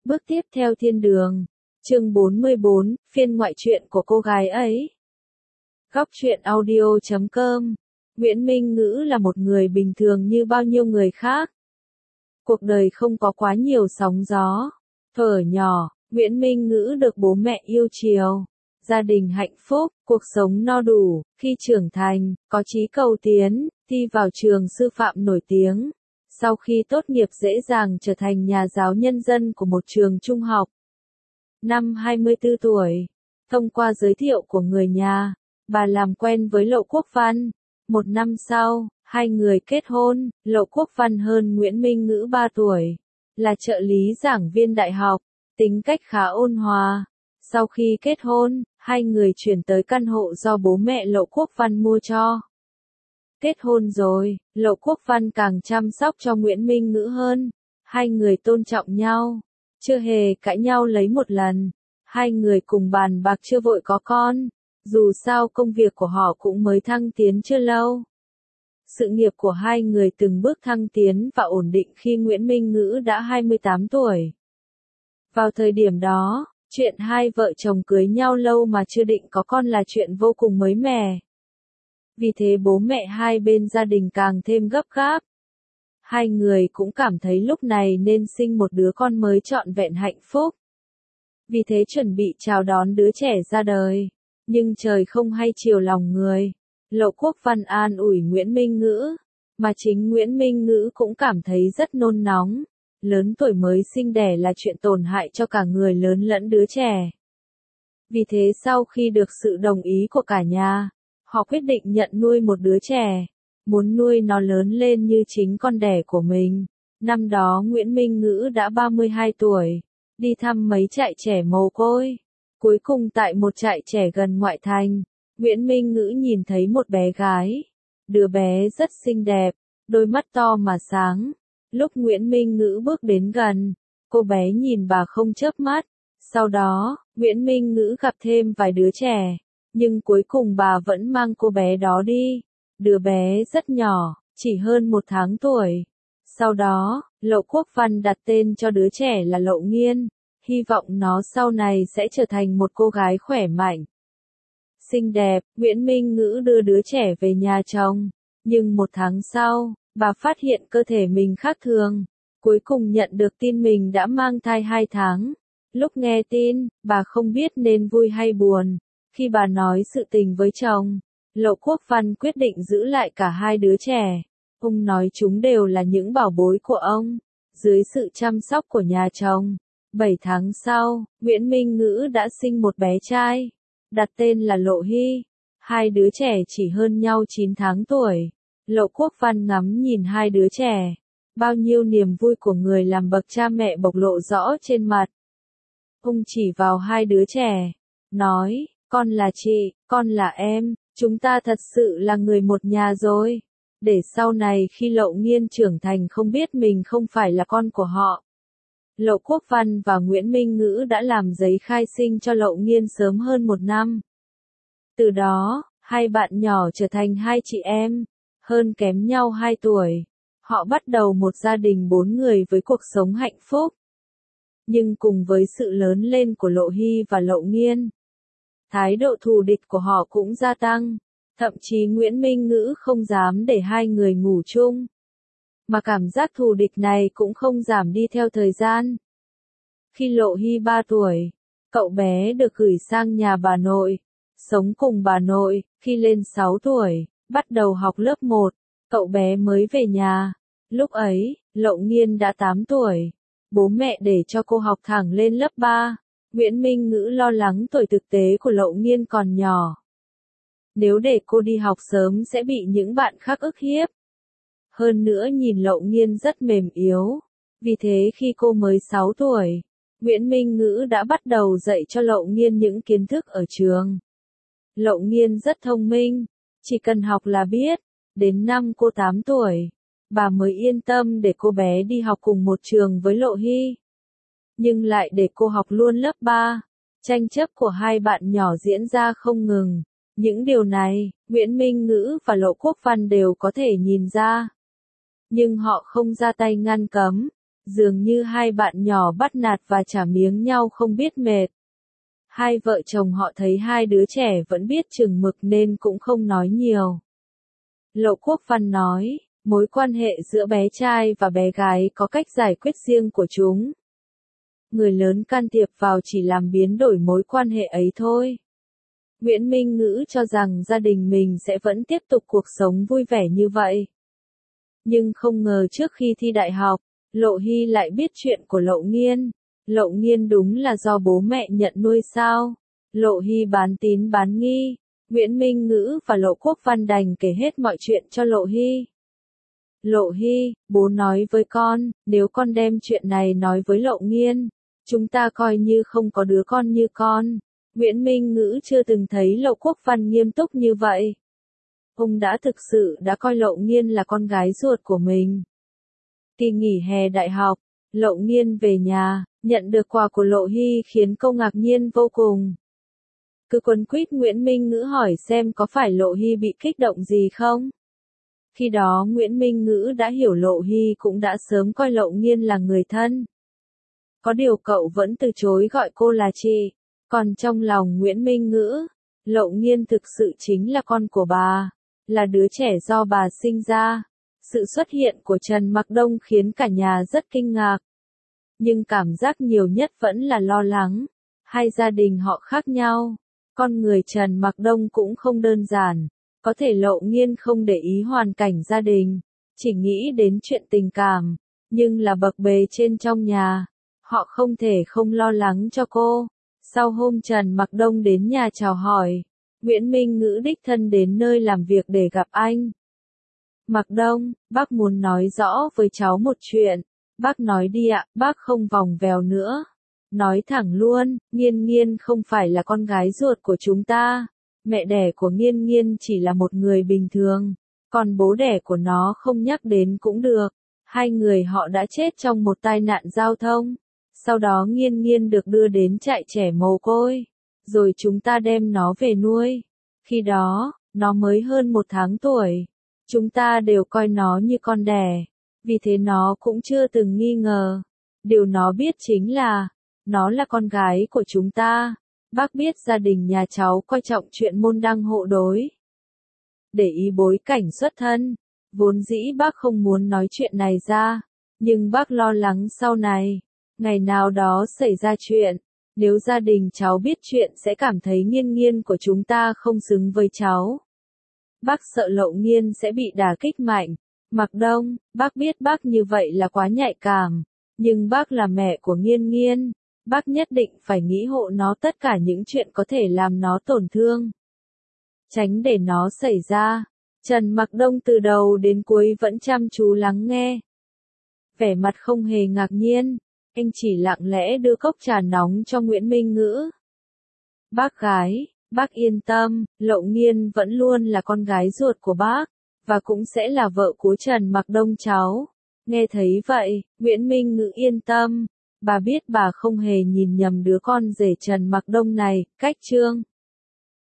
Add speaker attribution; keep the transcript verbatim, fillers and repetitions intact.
Speaker 1: Bước tiếp theo thiên đường. Chương bốn mươi bốn, phiên ngoại truyện của cô gái ấy. Góc truyện audio chấm com. Nguyễn Minh Ngữ là một người bình thường như bao nhiêu người khác. Cuộc đời không có quá nhiều sóng gió. Thuở nhỏ, Nguyễn Minh Ngữ được bố mẹ yêu chiều, gia đình hạnh phúc, cuộc sống no đủ. Khi trưởng thành, có chí cầu tiến, thi vào trường sư phạm nổi tiếng. Sau khi tốt nghiệp dễ dàng trở thành nhà giáo nhân dân của một trường trung học. Năm hai mươi tư tuổi, thông qua giới thiệu của người nhà, bà làm quen với Lộ Quốc Văn. Một năm sau, hai người kết hôn. Lộ Quốc Văn hơn Nguyễn Minh Ngữ ba tuổi, là trợ lý giảng viên đại học, tính cách khá ôn hòa. Sau khi kết hôn, hai người chuyển tới căn hộ do bố mẹ Lộ Quốc Văn mua cho. Kết hôn rồi, Lộ Quốc Văn càng chăm sóc cho Nguyễn Minh Ngữ hơn. Hai người tôn trọng nhau, chưa hề cãi nhau lấy một lần. Hai người cùng bàn bạc chưa vội có con, dù sao công việc của họ cũng mới thăng tiến chưa lâu. Sự nghiệp của hai người từng bước thăng tiến và ổn định khi Nguyễn Minh Ngữ đã hai mươi tám tuổi. Vào thời điểm đó, chuyện hai vợ chồng cưới nhau lâu mà chưa định có con là chuyện vô cùng mới mẻ. Vì thế bố mẹ hai bên gia đình càng thêm gấp gáp. Hai người cũng cảm thấy lúc này nên sinh một đứa con mới trọn vẹn hạnh phúc. Vì thế chuẩn bị chào đón đứa trẻ ra đời. Nhưng trời không hay chiều lòng người. Lộ Quốc Văn an ủi Nguyễn Minh Ngữ, mà chính Nguyễn Minh Ngữ cũng cảm thấy rất nôn nóng. Lớn tuổi mới sinh đẻ là chuyện tổn hại cho cả người lớn lẫn đứa trẻ. Vì thế sau khi được sự đồng ý của cả nhà, họ quyết định nhận nuôi một đứa trẻ, muốn nuôi nó lớn lên như chính con đẻ của mình. Năm đó Nguyễn Minh Ngữ đã ba mươi hai tuổi, đi thăm mấy trại trẻ mồ côi. Cuối cùng tại một trại trẻ gần ngoại thành, Nguyễn Minh Ngữ nhìn thấy một bé gái. Đứa bé rất xinh đẹp, đôi mắt to mà sáng. Lúc Nguyễn Minh Ngữ bước đến gần, cô bé nhìn bà không chớp mắt. Sau đó, Nguyễn Minh Ngữ gặp thêm vài đứa trẻ, nhưng cuối cùng bà vẫn mang cô bé đó đi. Đứa bé rất nhỏ, chỉ hơn một tháng tuổi. Sau đó, Lộ Quốc Văn đặt tên cho đứa trẻ là Lộ Nghiên, hy vọng nó sau này sẽ trở thành một cô gái khỏe mạnh, xinh đẹp. Nguyễn Minh Ngữ đưa đứa trẻ về nhà chồng, nhưng một tháng sau, bà phát hiện cơ thể mình khác thường. Cuối cùng nhận được tin mình đã mang thai hai tháng. Lúc nghe tin, bà không biết nên vui hay buồn. Khi bà nói sự tình với chồng, Lộ Quốc Văn quyết định giữ lại cả hai đứa trẻ. Ông nói chúng đều là những bảo bối của ông, dưới sự chăm sóc của nhà chồng. Bảy tháng sau, Nguyễn Minh Ngữ đã sinh một bé trai, đặt tên là Lộ Hy. Hai đứa trẻ chỉ hơn nhau chín tháng tuổi. Lộ Quốc Văn ngắm nhìn hai đứa trẻ, bao nhiêu niềm vui của người làm bậc cha mẹ bộc lộ rõ trên mặt. Ông chỉ vào hai đứa trẻ, nói, con là chị, con là em, chúng ta thật sự là người một nhà rồi. Để sau này khi Lộ Nghiên trưởng thành không biết mình không phải là con của họ. Lộ Quốc Văn và Nguyễn Minh Ngữ đã làm giấy khai sinh cho Lộ Nghiên sớm hơn một năm. Từ đó, hai bạn nhỏ trở thành hai chị em, hơn kém nhau hai tuổi. Họ bắt đầu một gia đình bốn người với cuộc sống hạnh phúc. Nhưng cùng với sự lớn lên của Lộ Hy và Lộ Nghiên, thái độ thù địch của họ cũng gia tăng. Thậm chí Nguyễn Minh Ngữ không dám để hai người ngủ chung. Mà cảm giác thù địch này cũng không giảm đi theo thời gian. Khi Lộ Hy ba tuổi, cậu bé được gửi sang nhà bà nội, sống cùng bà nội. Khi lên sáu tuổi, bắt đầu học lớp một, cậu bé mới về nhà. Lúc ấy, Lộ Nghiên đã tám tuổi. Bố mẹ để cho cô học thẳng lên lớp ba. Nguyễn Minh Ngữ lo lắng tuổi thực tế của Lộ Nghiên còn nhỏ. Nếu để cô đi học sớm sẽ bị những bạn khác ức hiếp. Hơn nữa nhìn Lộ Nghiên rất mềm yếu. Vì thế khi cô mới sáu tuổi, Nguyễn Minh Ngữ đã bắt đầu dạy cho Lộ Nghiên những kiến thức ở trường. Lộ Nghiên rất thông minh, chỉ cần học là biết. Đến năm cô tám tuổi, bà mới yên tâm để cô bé đi học cùng một trường với Lộ Hy. Nhưng lại để cô học luôn lớp ba. Tranh chấp của hai bạn nhỏ diễn ra không ngừng. Những điều này, Nguyễn Minh Ngữ và Lộ Quốc Văn đều có thể nhìn ra. Nhưng họ không ra tay ngăn cấm. Dường như hai bạn nhỏ bắt nạt và trả miếng nhau không biết mệt. Hai vợ chồng họ thấy hai đứa trẻ vẫn biết chừng mực nên cũng không nói nhiều. Lộ Quốc Văn nói, mối quan hệ giữa bé trai và bé gái có cách giải quyết riêng của chúng. Người lớn can thiệp vào chỉ làm biến đổi mối quan hệ ấy thôi. Nguyễn Minh Ngữ cho rằng gia đình mình sẽ vẫn tiếp tục cuộc sống vui vẻ như vậy. Nhưng không ngờ trước khi thi đại học, Lộ Hy lại biết chuyện của Lộ Nghiên. Lộ Nghiên đúng là do bố mẹ nhận nuôi sao? Lộ Hy bán tín bán nghi. Nguyễn Minh Ngữ và Lộ Quốc Văn đành kể hết mọi chuyện cho Lộ Hy. Lộ Hy, bố nói với con, nếu con đem chuyện này nói với Lộ Nghiên, chúng ta coi như không có đứa con như con. Nguyễn Minh Ngữ chưa từng thấy Lộ Quốc Văn nghiêm túc như vậy. Ông đã thực sự đã coi Lộ Nghiên là con gái ruột của mình. Kỳ nghỉ hè đại học, Lộ Nghiên về nhà, nhận được quà của Lộ Hy khiến cô ngạc nhiên vô cùng. Cứ quấn quýt Nguyễn Minh Ngữ hỏi xem có phải Lộ Hy bị kích động gì không. Khi đó Nguyễn Minh Ngữ đã hiểu Lộ Hy cũng đã sớm coi Lộ Nghiên là người thân. Có điều cậu vẫn từ chối gọi cô là chị. Còn trong lòng Nguyễn Minh Ngữ, Lộ Nghiên thực sự chính là con của bà, là đứa trẻ do bà sinh ra. Sự xuất hiện của Trần Mặc Đông khiến cả nhà rất kinh ngạc. Nhưng cảm giác nhiều nhất vẫn là lo lắng. Hai gia đình họ khác nhau. Con người Trần Mặc Đông cũng không đơn giản. Có thể Lộ Nghiên không để ý hoàn cảnh gia đình, chỉ nghĩ đến chuyện tình cảm, nhưng là bậc bề trên trong nhà. Họ không thể không lo lắng cho cô. Sau hôm Trần Mặc Đông đến nhà chào hỏi, Nguyễn Minh Ngữ đích thân đến nơi làm việc để gặp anh. Mặc Đông, bác muốn nói rõ với cháu một chuyện. Bác nói đi ạ, bác không vòng vèo nữa. Nói thẳng luôn, Nghiên Nghiên không phải là con gái ruột của chúng ta. Mẹ đẻ của Nghiên Nghiên chỉ là một người bình thường, còn bố đẻ của nó không nhắc đến cũng được. Hai người họ đã chết trong một tai nạn giao thông. Sau đó Nghiên Nghiên được đưa đến trại trẻ mồ côi, rồi chúng ta đem nó về nuôi. Khi đó, nó mới hơn một tháng tuổi. Chúng ta đều coi nó như con đẻ, vì thế nó cũng chưa từng nghi ngờ. Điều nó biết chính là, nó là con gái của chúng ta. Bác biết gia đình nhà cháu coi trọng chuyện môn đăng hộ đối. Để ý bối cảnh xuất thân, vốn dĩ bác không muốn nói chuyện này ra, nhưng bác lo lắng sau này, ngày nào đó xảy ra chuyện, nếu gia đình cháu biết chuyện sẽ cảm thấy Nghiên Nghiên của chúng ta không xứng với cháu. Bác sợ Lộ Nghiên sẽ bị đả kích mạnh. Mặc Đông, bác biết bác như vậy là quá nhạy cảm, nhưng bác là mẹ của Nghiên Nghiên. Bác nhất định phải nghĩ hộ nó tất cả những chuyện có thể làm nó tổn thương. Tránh để nó xảy ra. Trần Mặc Đông từ đầu đến cuối vẫn chăm chú lắng nghe. Vẻ mặt không hề ngạc nhiên, anh chỉ lặng lẽ đưa cốc trà nóng cho Nguyễn Minh Ngữ. Bác gái, bác yên tâm, Lộ Nghiên vẫn luôn là con gái ruột của bác, và cũng sẽ là vợ của Trần Mặc Đông cháu. Nghe thấy vậy, Nguyễn Minh Ngữ yên tâm. Bà biết bà không hề nhìn nhầm đứa con rể Trần Mặc Đông này, cách chương.